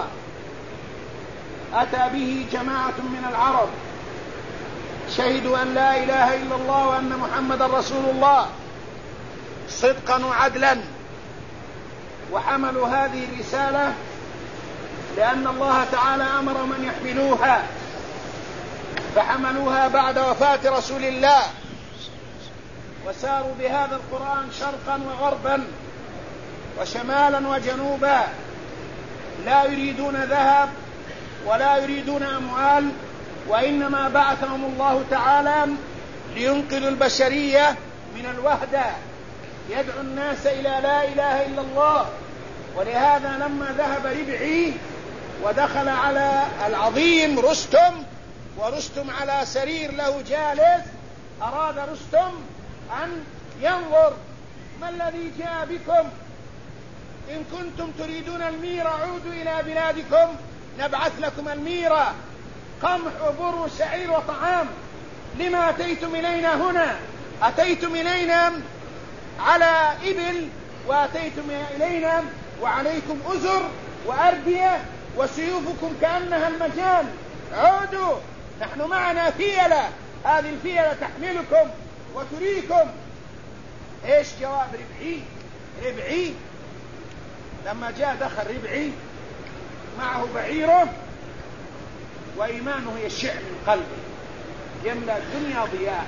أتى به جماعة من العرب شهدوا أن لا إله إلا الله وأن محمد رسول الله صدقا وعدلا، وحملوا هذه الرسالة لأن الله تعالى أمر من يحملوها، فحملوها بعد وفاة رسول الله، وساروا بهذا القرآن شرقا وغربا وشمالا وجنوبا، لا يريدون ذهب ولا يريدون أموال، وإنما بعثهم الله تعالى لينقذوا البشرية من الوهدة، يدعو الناس إلى لا إله إلا الله. ولهذا لما ذهب ربعي ودخل على العظيم رستم، ورستم على سرير له جالس، أراد رستم أن ينظر ما الذي جاء بكم، إن كنتم تريدون الميرة عودوا إلى بلادكم نبعث لكم الميرة، قمح وبر وشعير وطعام، لما أتيتم إلينا هنا؟ أتيتم إلينا على إبل، وأتيتم إلينا وعليكم أزر وأردية وسيوفكم كأنها المجان، عودوا، نحن معنا فيلة، هذه الفيلة تحملكم وتريكم. إيش جواب ربعي لما جاء دخل ربعي معه بعيره وإيمانه يشع من قلبه، يملأ الدنيا ضياء،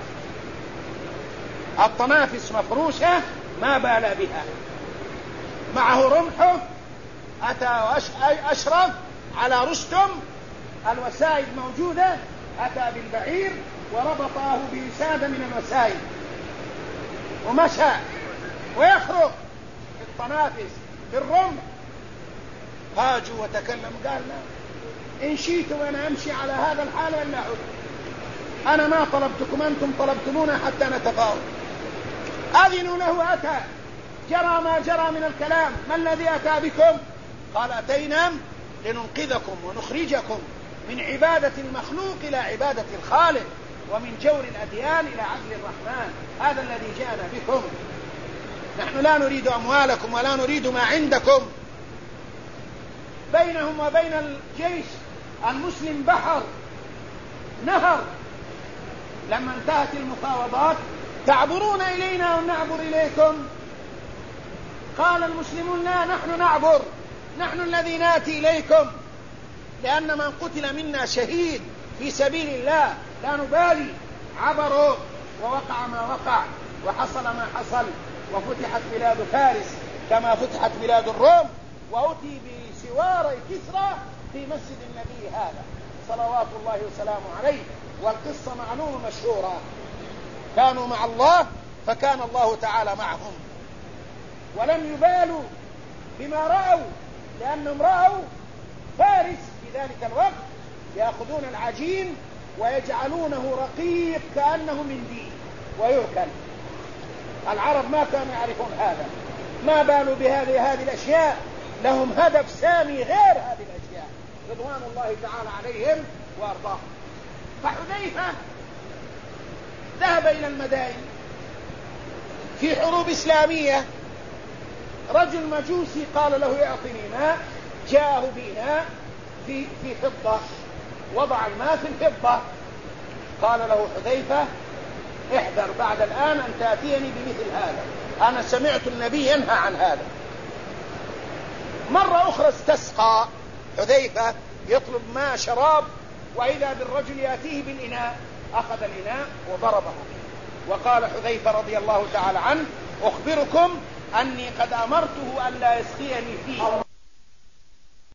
الطنافس مفروشة ما بال بها، معه رمحه، أتى أشرف على رستم، الوسائد موجودة، أتى بالبعير وربطه بوسادة من الوسائد ومشى ويخرج بالطنافس بالرمح. هاجوا وتكلم، قال لا إن شئتم أن أمشي على هذا الحال ولا أعود. أنا ما طلبتكم، أنتم طلبتمونا حتى نتفاوض. أذنوا له، أتى، جرى ما جرى من الكلام. ما الذي أتى بكم؟ قال أتينا لننقذكم ونخرجكم من عبادة المخلوق إلى عبادة الخالق، ومن جور الأديان إلى عدل الرحمن. هذا الذي جاءنا بكم. نحن لا نريد أموالكم ولا نريد ما عندكم. بينهم وبين الجيش المسلم بحر، نهر. لما انتهت المفاوضات: تعبرون إلينا ونعبر إليكم؟ قال المسلمون: لا، نحن نعبر، نحن الذي ناتي إليكم، لأن من قتل منا شهيد في سبيل الله لا نبالي. عبروا ووقع ما وقع وحصل ما حصل، وفتحت بلاد فارس كما فتحت بلاد الروم، وأتي بسواري كسرى في مسجد النبي هذا صلوات الله وسلامه عليه. والقصة معلومة مشهورة. كانوا مع الله فكان الله تعالى معهم، ولم يبالوا بما رأوا، لأنهم رأوا فارس في ذلك الوقت يأخذون العجين ويجعلونه رقيق كأنه منديل ويؤكل. العرب ما كانوا يعرفون هذا، ما بالوا بهذه الأشياء. لهم هدف سامي غير هذه الأشياء رضوان الله تعالى عليهم وأرضاهم. فحذيفة ذهب إلى المدائن في حروب إسلامية. رجل مجوسي قال له: اعطني ماء. جاءه بإناء في فضة، وضع الماء في الفضة. قال له حذيفة: احذر بعد الآن أن تأتيني بمثل هذا، أنا سمعت النبي ينهى عن هذا. مرة أخرى استسقى حذيفة يطلب ماء شراب، وإذا بالرجل يأتيه بالإناء. أخذ الإناء وضربه. وقال حذيفة رضي الله تعالى عنه: أخبركم أني قد أمرته أن لا يسقيني فيه.